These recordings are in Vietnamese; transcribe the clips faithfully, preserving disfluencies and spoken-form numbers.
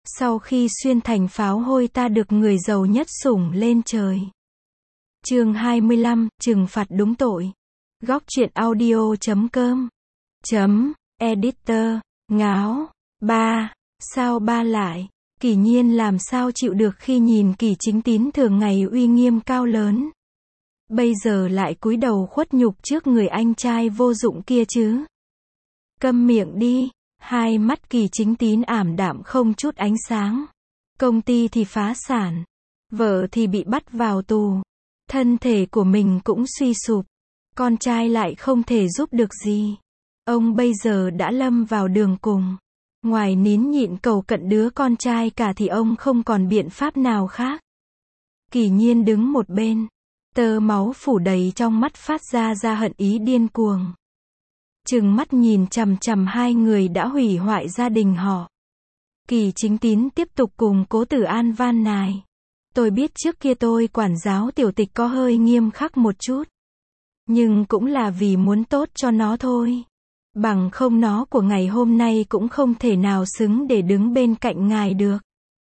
Sau khi xuyên thành pháo hôi ta được người giàu nhất sủng lên trời. Chương hai mươi lăm, trừng phạt đúng tội. Góc truyện audio chấm com. Chấm, editor, ngáo. Ba, sao ba lại? Kỷ Nhiên làm sao chịu được khi nhìn Kỷ Chính Tín thường ngày uy nghiêm cao lớn. Bây giờ lại cúi đầu khuất nhục trước người anh trai vô dụng kia chứ. Câm miệng đi. Hai mắt Kỷ Chính Tín ảm đạm không chút ánh sáng. Công ty thì phá sản. Vợ thì bị bắt vào tù. Thân thể của mình cũng suy sụp. Con trai lại không thể giúp được gì. Ông bây giờ đã lâm vào đường cùng. Ngoài nín nhịn cầu cận đứa con trai cả thì ông không còn biện pháp nào khác. Kỷ Nhiên đứng một bên. Tơ máu phủ đầy trong mắt phát ra ra hận ý điên cuồng. Trừng mắt nhìn chằm chằm hai người đã hủy hoại gia đình họ. Kỷ Chính Tín tiếp tục cùng Cố Tử An van nài. Tôi biết trước kia tôi quản giáo tiểu tịch có hơi nghiêm khắc một chút. Nhưng cũng là vì muốn tốt cho nó thôi. Bằng không nó của ngày hôm nay cũng không thể nào xứng để đứng bên cạnh ngài được.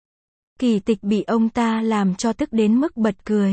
Kỷ Tịch bị ông ta làm cho tức đến mức bật cười.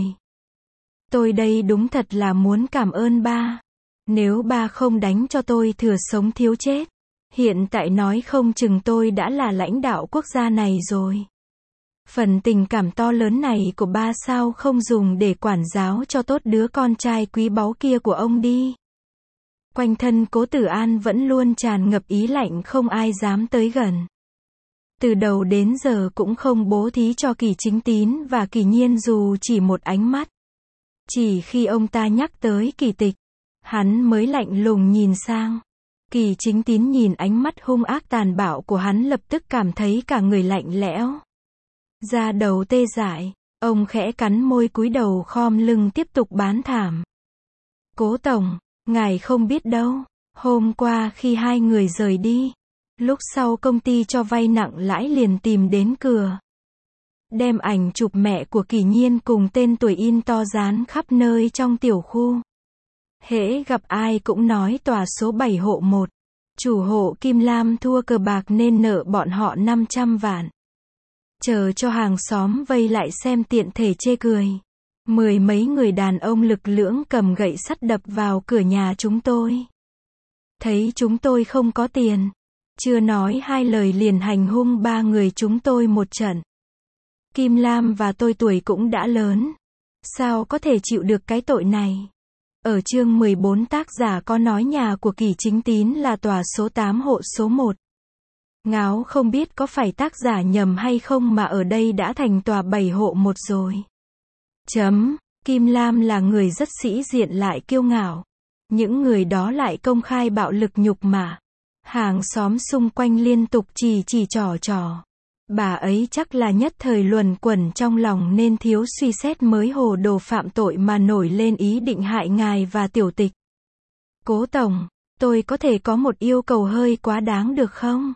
Tôi đây đúng thật là muốn cảm ơn ba. Nếu ba không đánh cho tôi thừa sống thiếu chết, hiện tại nói không chừng tôi đã là lãnh đạo quốc gia này rồi. Phần tình cảm to lớn này của ba sao không dùng để quản giáo cho tốt đứa con trai quý báu kia của ông đi. Quanh thân Cố Tử An vẫn luôn tràn ngập ý lạnh không ai dám tới gần. Từ đầu đến giờ cũng không bố thí cho Kỷ Chính Tín và Kỷ Nhiên dù chỉ một ánh mắt. Chỉ khi ông ta nhắc tới Kỷ Tịch, hắn mới lạnh lùng nhìn sang. Kỷ Chính Tín nhìn ánh mắt hung ác tàn bạo của hắn lập tức cảm thấy cả người lạnh lẽo. Da đầu tê dại, ông khẽ cắn môi cúi đầu khom lưng tiếp tục bán thảm. Cố tổng, ngài không biết đâu, hôm qua khi hai người rời đi, lúc sau công ty cho vay nặng lãi liền tìm đến cửa. Đem ảnh chụp mẹ của Kỷ Nhiên cùng tên tuổi in to dán khắp nơi trong tiểu khu. Hễ gặp ai cũng nói tòa số bảy hộ một. Chủ hộ Kim Lam thua cờ bạc nên nợ bọn họ năm trăm vạn. Chờ cho hàng xóm vây lại xem tiện thể chê cười. Mười mấy người đàn ông lực lưỡng cầm gậy sắt đập vào cửa nhà chúng tôi. Thấy chúng tôi không có tiền. Chưa nói hai lời liền hành hung ba người chúng tôi một trận. Kim Lam và tôi tuổi cũng đã lớn. Sao có thể chịu được cái tội này? Ở chương mười bốn tác giả có nói nhà của Kỷ Chính Tín là tòa số tám hộ số một. Ngáo không biết có phải tác giả nhầm hay không mà ở đây đã thành tòa bảy hộ một rồi. Chấm, Kim Lam là người rất sĩ diện lại kiêu ngạo. Những người đó lại công khai bạo lực nhục mạ. Hàng xóm xung quanh liên tục chỉ chỉ trò trò. Bà ấy chắc là nhất thời luẩn quẩn trong lòng nên thiếu suy xét mới hồ đồ phạm tội mà nổi lên ý định hại ngài và tiểu tịch. Cố tổng, tôi có thể có một yêu cầu hơi quá đáng được không?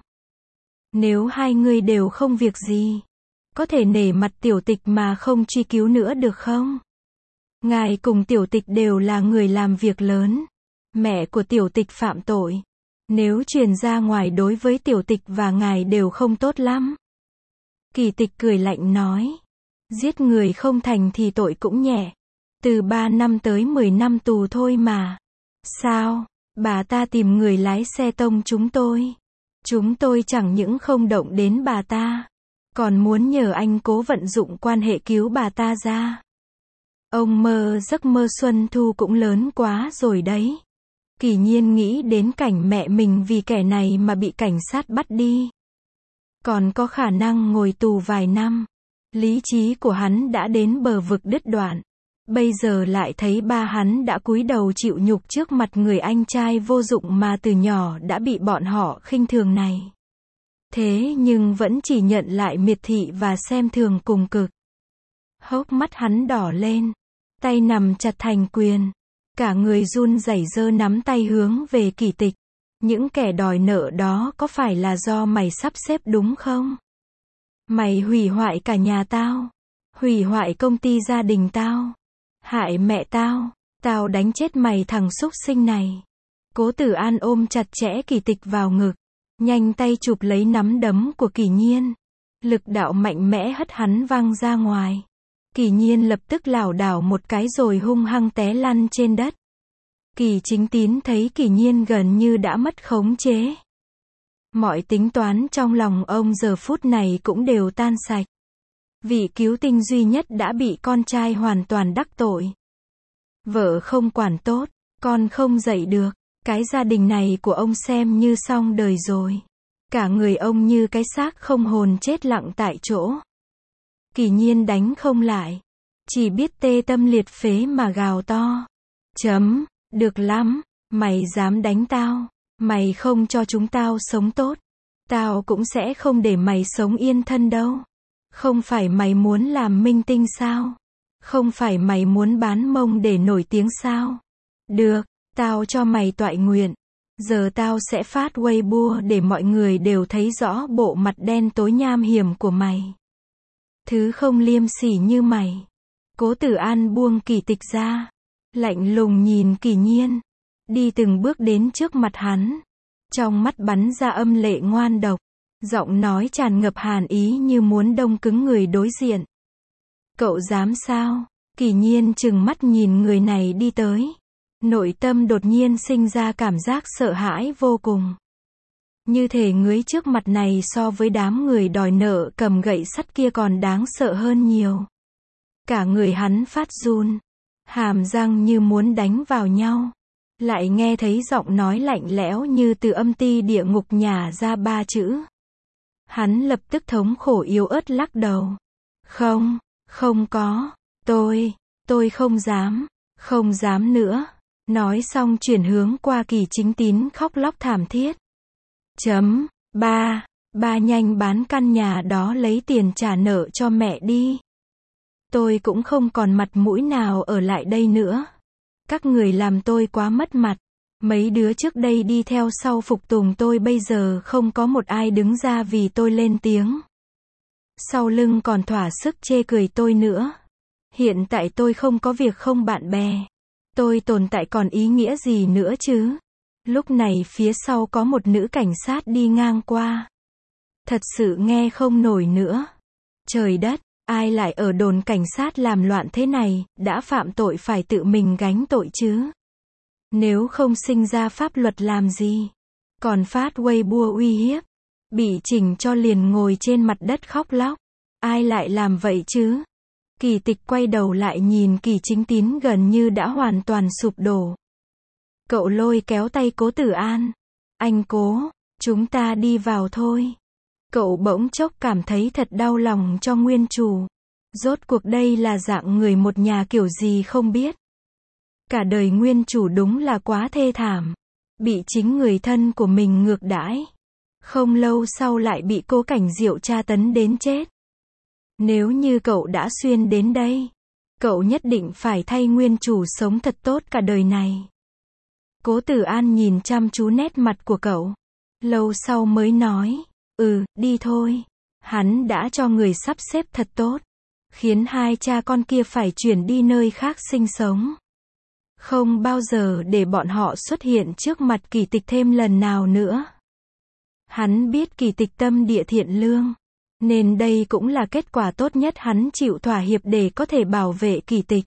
Nếu hai người đều không việc gì, có thể nể mặt tiểu tịch mà không truy cứu nữa được không? Ngài cùng tiểu tịch đều là người làm việc lớn. Mẹ của tiểu tịch phạm tội. Nếu truyền ra ngoài đối với tiểu tịch và ngài đều không tốt lắm. Kỷ Tịch cười lạnh nói. Giết người không thành thì tội cũng nhẹ. Từ ba năm tới mười năm tù thôi mà. Sao? Bà ta tìm người lái xe tông chúng tôi. Chúng tôi chẳng những không động đến bà ta. Còn muốn nhờ anh Cố vận dụng quan hệ cứu bà ta ra. Ông mơ giấc mơ xuân thu cũng lớn quá rồi đấy. Kỷ Nhiên nghĩ đến cảnh mẹ mình vì kẻ này mà bị cảnh sát bắt đi. Còn có khả năng ngồi tù vài năm. Lý trí của hắn đã đến bờ vực đứt đoạn. Bây giờ lại thấy ba hắn đã cúi đầu chịu nhục trước mặt người anh trai vô dụng mà từ nhỏ đã bị bọn họ khinh thường này. Thế nhưng vẫn chỉ nhận lại miệt thị và xem thường cùng cực. Hốc mắt hắn đỏ lên. Tay nằm chặt thành quyền. Cả người run rẩy giơ nắm tay hướng về Kỷ Tịch. Những kẻ đòi nợ đó có phải là do mày sắp xếp đúng không? Mày hủy hoại cả nhà tao. Hủy hoại công ty gia đình tao. Hại mẹ tao. Tao đánh chết mày thằng súc sinh này. Cố Tử An ôm chặt chẽ Kỷ Tịch vào ngực. Nhanh tay chụp lấy nắm đấm của Kỷ Nhiên. Lực đạo mạnh mẽ hất hắn văng ra ngoài. Kỳ Nhiên lập tức lảo đảo một cái rồi hung hăng té lăn trên đất. Kỳ Chính Tín thấy Kỳ Nhiên gần như đã mất khống chế. Mọi tính toán trong lòng ông giờ phút này cũng đều tan sạch. Vị cứu tinh duy nhất đã bị con trai hoàn toàn đắc tội. Vợ không quản tốt, con không dạy được, cái gia đình này của ông xem như xong đời rồi. Cả người ông như cái xác không hồn chết lặng tại chỗ. Kỳ Nhiên đánh không lại, chỉ biết tê tâm liệt phế mà gào to. Chấm, được lắm, mày dám đánh tao, mày không cho chúng tao sống tốt, tao cũng sẽ không để mày sống yên thân đâu. Không phải mày muốn làm minh tinh sao? Không phải mày muốn bán mông để nổi tiếng sao? Được, tao cho mày toại nguyện. Giờ tao sẽ phát Weibo để mọi người đều thấy rõ bộ mặt đen tối nham hiểm của mày. Thứ không liêm sỉ như mày. Cố Tử An buông Kỳ Tịch ra, lạnh lùng nhìn Kỳ Nhiên, đi từng bước đến trước mặt hắn. Trong mắt bắn ra âm lệ ngoan độc, giọng nói tràn ngập hàn ý như muốn đông cứng người đối diện. Cậu dám sao? Kỳ Nhiên trừng mắt nhìn người này đi tới. Nội tâm đột nhiên sinh ra cảm giác sợ hãi vô cùng. Như thể người trước mặt này so với đám người đòi nợ cầm gậy sắt kia còn đáng sợ hơn nhiều. Cả người hắn phát run, hàm răng như muốn đánh vào nhau. Lại nghe thấy giọng nói lạnh lẽo như từ âm ti địa ngục nhả ra ba chữ. Hắn lập tức thống khổ yếu ớt lắc đầu. Không, không có, tôi, tôi không dám, không dám nữa. Nói xong chuyển hướng qua Kỳ Chính Tín khóc lóc thảm thiết. Chấm, ba, ba nhanh bán căn nhà đó lấy tiền trả nợ cho mẹ đi. Tôi cũng không còn mặt mũi nào ở lại đây nữa. Các người làm tôi quá mất mặt. Mấy đứa trước đây đi theo sau phục tùng tôi bây giờ không có một ai đứng ra vì tôi lên tiếng. Sau lưng còn thỏa sức chê cười tôi nữa. Hiện tại tôi không có việc không bạn bè. Tôi tồn tại còn ý nghĩa gì nữa chứ? Lúc này phía sau có một nữ cảnh sát đi ngang qua. Thật sự nghe không nổi nữa. Trời đất, ai lại ở đồn cảnh sát làm loạn thế này, đã phạm tội phải tự mình gánh tội chứ. Nếu không sinh ra pháp luật làm gì? Còn phát Weibo uy hiếp. Bị chỉnh cho liền ngồi trên mặt đất khóc lóc. Ai lại làm vậy chứ? Kỳ Tịch quay đầu lại nhìn Kỳ Chính Tín gần như đã hoàn toàn sụp đổ. Cậu lôi kéo tay Cố Tử An. Anh Cố, chúng ta đi vào thôi. Cậu bỗng chốc cảm thấy thật đau lòng cho nguyên chủ. Rốt cuộc đây là dạng người một nhà kiểu gì không biết. Cả đời nguyên chủ đúng là quá thê thảm. Bị chính người thân của mình ngược đãi. Không lâu sau lại bị Cố Cảnh Diệu tra tấn đến chết. Nếu như cậu đã xuyên đến đây, cậu nhất định phải thay nguyên chủ sống thật tốt cả đời này. Cố Tử An nhìn chăm chú nét mặt của cậu. Lâu sau mới nói, ừ, đi thôi. Hắn đã cho người sắp xếp thật tốt. Khiến hai cha con kia phải chuyển đi nơi khác sinh sống. Không bao giờ để bọn họ xuất hiện trước mặt Kỳ Tịch thêm lần nào nữa. Hắn biết Kỳ Tịch tâm địa thiện lương. Nên đây cũng là kết quả tốt nhất hắn chịu thỏa hiệp để có thể bảo vệ Kỳ Tịch.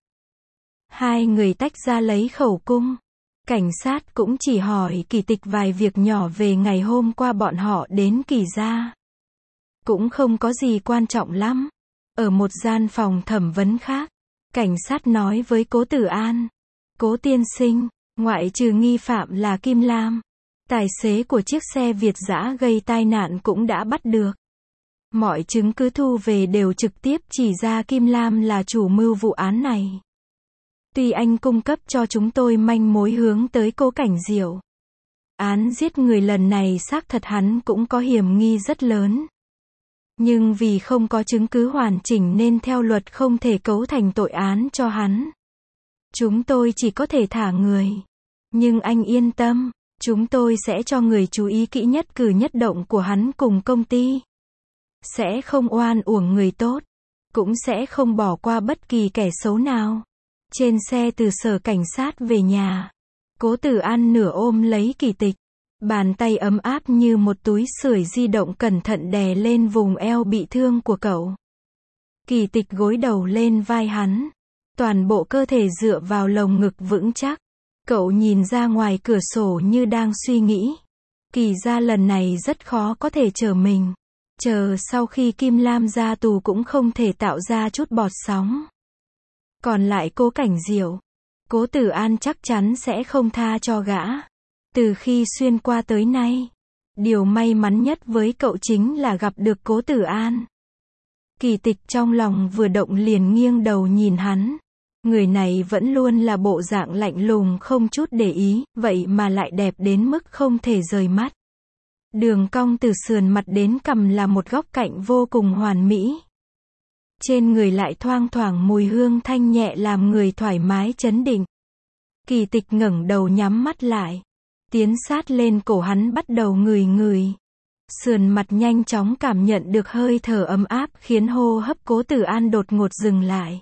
Hai người tách ra lấy khẩu cung. Cảnh sát cũng chỉ hỏi Kỳ Tịch vài việc nhỏ về ngày hôm qua bọn họ đến Kỳ gia. Cũng không có gì quan trọng lắm. Ở một gian phòng thẩm vấn khác, cảnh sát nói với Cố Tử An. Cố tiên sinh, ngoại trừ nghi phạm là Kim Lam, tài xế của chiếc xe Việt dã gây tai nạn cũng đã bắt được. Mọi chứng cứ thu về đều trực tiếp chỉ ra Kim Lam là chủ mưu vụ án này. Tuy anh cung cấp cho chúng tôi manh mối hướng tới Cố Cảnh Diệu. Án giết người lần này xác thật hắn cũng có hiểm nghi rất lớn. Nhưng vì không có chứng cứ hoàn chỉnh nên theo luật không thể cấu thành tội án cho hắn. Chúng tôi chỉ có thể thả người. Nhưng anh yên tâm, chúng tôi sẽ cho người chú ý kỹ nhất cử nhất động của hắn cùng công ty. Sẽ không oan uổng người tốt. Cũng sẽ không bỏ qua bất kỳ kẻ xấu nào. Trên xe từ sở cảnh sát về nhà, Cố Tử An nửa ôm lấy Kỳ Tịch. Bàn tay ấm áp như một túi sưởi di động cẩn thận đè lên vùng eo bị thương của cậu. Kỳ Tịch gối đầu lên vai hắn. Toàn bộ cơ thể dựa vào lồng ngực vững chắc. Cậu nhìn ra ngoài cửa sổ như đang suy nghĩ. Kỳ ra lần này rất khó có thể chờ mình. Chờ sau khi Kim Lam ra tù cũng không thể tạo ra chút bọt sóng. Còn lại Cố Cảnh Diệu. Cố Tử An chắc chắn sẽ không tha cho gã. Từ khi xuyên qua tới nay, điều may mắn nhất với cậu chính là gặp được Cố Tử An. Kỳ Tịch trong lòng vừa động liền nghiêng đầu nhìn hắn. Người này vẫn luôn là bộ dạng lạnh lùng không chút để ý, vậy mà lại đẹp đến mức không thể rời mắt. Đường cong từ sườn mặt đến cằm là một góc cạnh vô cùng hoàn mỹ. Trên người lại thoang thoảng mùi hương thanh nhẹ làm người thoải mái chấn định. Kỳ Tịch ngẩng đầu nhắm mắt lại. Tiến sát lên cổ hắn bắt đầu ngửi ngửi. Sườn mặt nhanh chóng cảm nhận được hơi thở ấm áp khiến hô hấp Cố Tử An đột ngột dừng lại.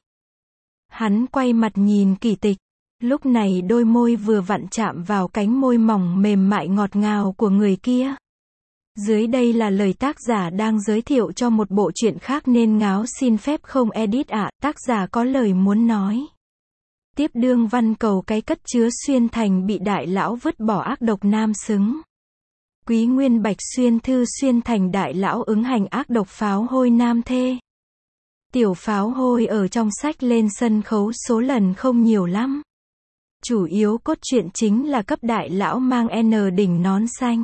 Hắn quay mặt nhìn Kỳ Tịch. Lúc này đôi môi vừa vặn chạm vào cánh môi mỏng mềm mại ngọt ngào của người kia. Dưới đây là lời tác giả đang giới thiệu cho một bộ truyện khác nên ngáo xin phép không edit ạ, à, tác giả có lời muốn nói. Tiếp đương văn cầu cái cất chứa Xuyên Thành bị đại lão vứt bỏ ác độc nam xứng. Quý Nguyên Bạch xuyên thư Xuyên Thành đại lão ứng hành ác độc pháo hôi nam thê. Tiểu pháo hôi ở trong sách lên sân khấu số lần không nhiều lắm. Chủ yếu cốt truyện chính là cấp đại lão mang N đỉnh nón xanh.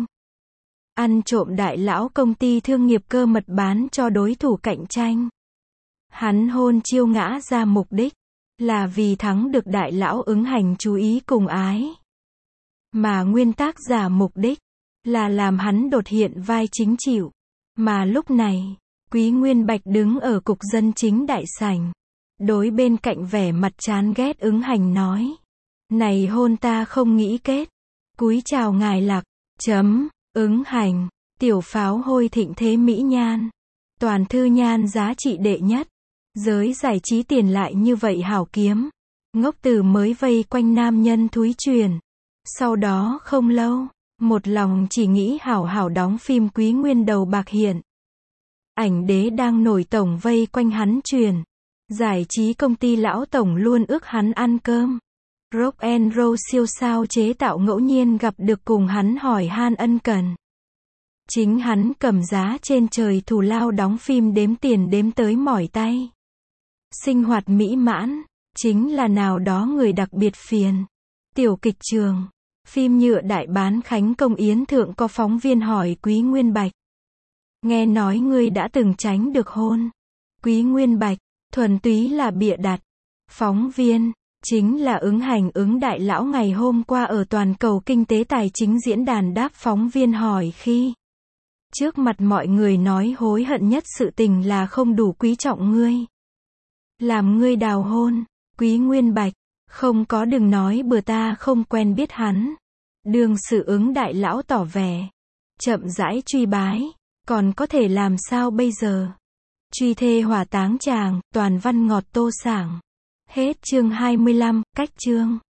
Ăn trộm đại lão công ty thương nghiệp cơ mật bán cho đối thủ cạnh tranh. Hắn hôn chiêu ngã ra mục đích là vì thắng được đại lão ứng hành chú ý cùng ái. Mà nguyên tác giả mục đích là làm hắn đột hiện vai chính chịu. Mà lúc này, Quý Nguyên Bạch đứng ở cục dân chính đại sảnh. Đối bên cạnh vẻ mặt chán ghét ứng hành nói. Này hôn ta không nghĩ kết. Cúi chào ngài Lạc. Chấm. Ứng hành. Tiểu pháo hôi thịnh thế mỹ nhan. Toàn thư nhan giá trị đệ nhất. Giới giải trí tiền lại như vậy hảo kiếm. Ngốc Tử mới vây quanh nam nhân thúi truyền. Sau đó không lâu, một lòng chỉ nghĩ hảo hảo đóng phim Quý Nguyên đầu bạc hiện. Ảnh đế đang nổi tổng vây quanh hắn truyền. Giải trí công ty lão tổng luôn ước hắn ăn cơm. Rock and roll siêu sao chế tạo ngẫu nhiên gặp được cùng hắn hỏi han ân cần. Chính hắn cầm giá trên trời thù lao đóng phim đếm tiền đếm tới mỏi tay. Sinh hoạt mỹ mãn, chính là nào đó người đặc biệt phiền. Tiểu kịch trường, phim nhựa đại bán khánh công yến thượng có phóng viên hỏi Quý Nguyên Bạch. Nghe nói ngươi đã từng tránh được hôn. Quý Nguyên Bạch, thuần túy là bịa đặt. Phóng viên, chính là ứng hành ứng đại lão ngày hôm qua ở toàn cầu kinh tế tài chính diễn đàn đáp phóng viên hỏi khi. Trước mặt mọi người nói hối hận nhất sự tình là không đủ quý trọng ngươi. Làm ngươi đào hôn. Quý Nguyên Bạch, không có đừng nói bừa ta không quen biết hắn. Đương sự ứng đại lão tỏ vẻ. Chậm rãi truy bái. Còn có thể làm sao bây giờ? Truy thê hỏa táng chàng, toàn văn ngọt tô sảng. Hết chương hai mươi lăm, cách chương.